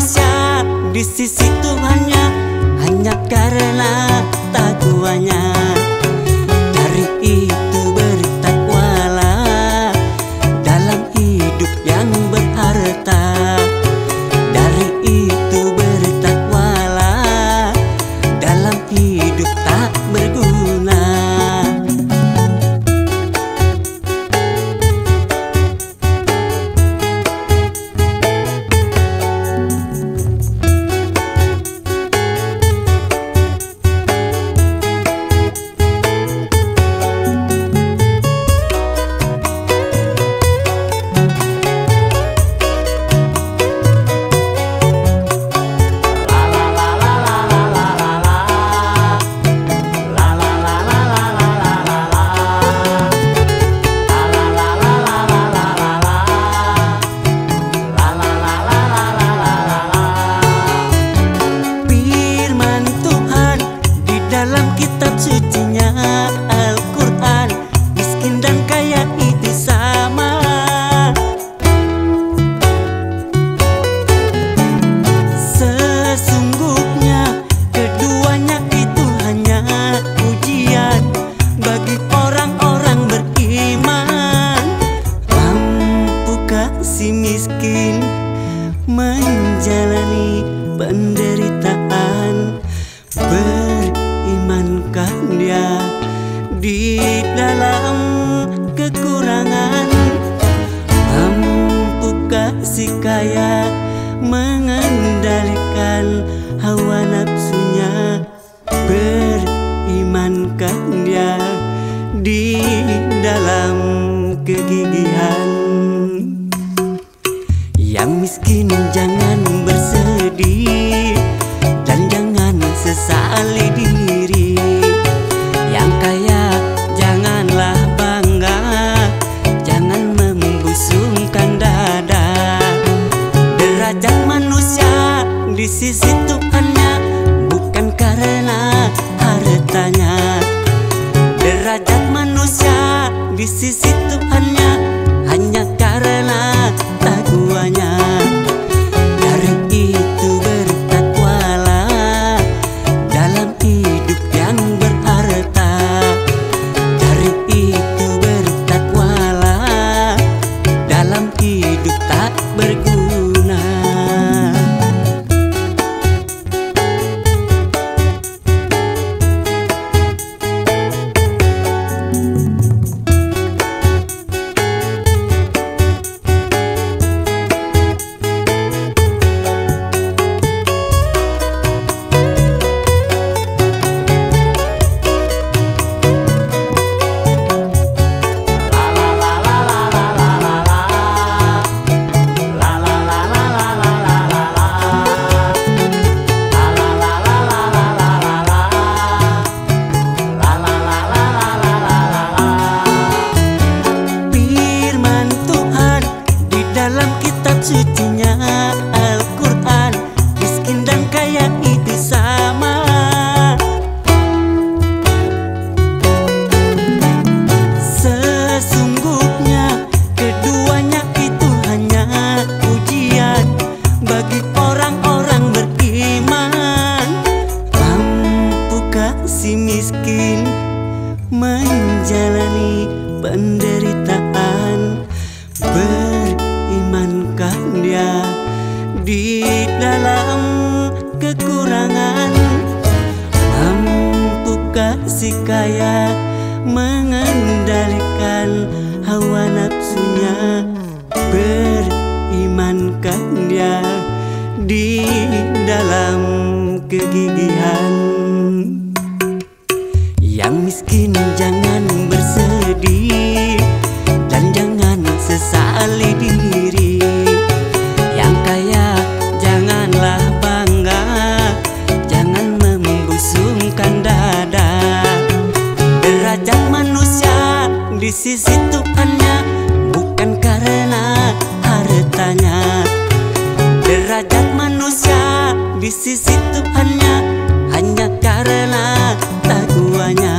manusia di sisi Tuhannya hanya karena takwanya. Dari itu bertakwalah dalam hidup yang berharta. Dari itu bertakwalah dalam hidup tak berguna. Kitab sucinya Al-Quran, miskin dan kaya itu sama. Sesungguhnya keduanya itu hanya ujian bagi orang-orang beriman. Mampukah si miskin menjalani penderitaan? Berimankah dia di dalam kekurangan? Mampukah si kaya mengendalikan hawa nafsunya? Berimankah dia di dalam kegigihan? Yang miskin jangan bersedih dan jangan sesali diri. Yang kaya janganlah bangga, jangan membusungkan dada. Derajat manusia di sisi Tuhannya bukan karena hartanya. Derajat manusia di sisi Tuhannya hanya karena takwanya. Dari itu bertakwalah dalam hidup yang berharta. Dari itu bertakwalah dalam hidup tak berguna. Kitab sucinya Al-Quran, miskin dan kaya itu sama. Sesungguhnya keduanya itu hanya ujian bagi orang-orang beriman. Mampukah si miskin menjalani penderitaan? Berimankah dia di dalam kekurangan? Mampukah si kaya mengendalikan hawa nafsunya? Berimankah dia di dalam kegigihan? Yang miskin jangan bersedih dan jangan sesali diri. Yang kaya janganlah bangga, jangan membusungkan dada. Derajat manusia di sisi Tuhannya bukan karena hartanya. Derajat manusia di sisi Tuhannya hanya karena takwanya.